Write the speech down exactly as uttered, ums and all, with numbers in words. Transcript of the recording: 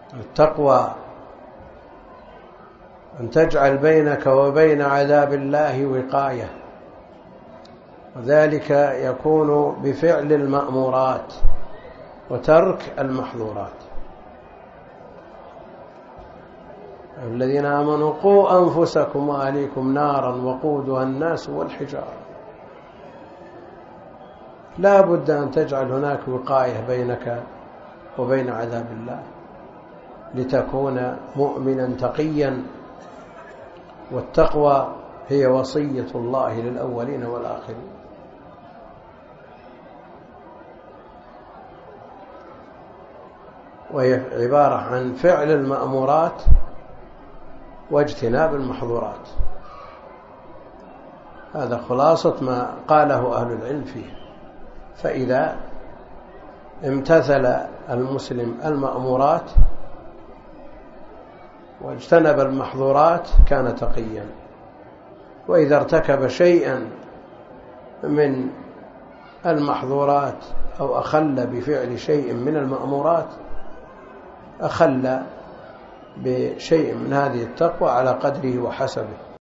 التقوى أن تجعل بينك وبين عذاب الله وقاية، وذلك يكون بفعل المأمورات وترك المحظورات. الذين آمنوا قوا أنفسكم وأهليكم نارا وقودها الناس والحجارة. لا بد أن تجعل هناك وقاية بينك وبين عذاب الله لتكون مؤمنا تقيا. والتقوى هي وصية الله للأولين والآخرين. وهي عبارة عن فعل المأمورات واجتناب المحظورات. هذا خلاصة ما قاله أهل العلم فيه. فإذا امتثل المسلم المأمورات واجتنب المحظورات كان تقيا، وإذا ارتكب شيئا من المحظورات أو أخل بفعل شيء من المأمورات أخل بشيء من هذه التقوى على قدره وحسبه.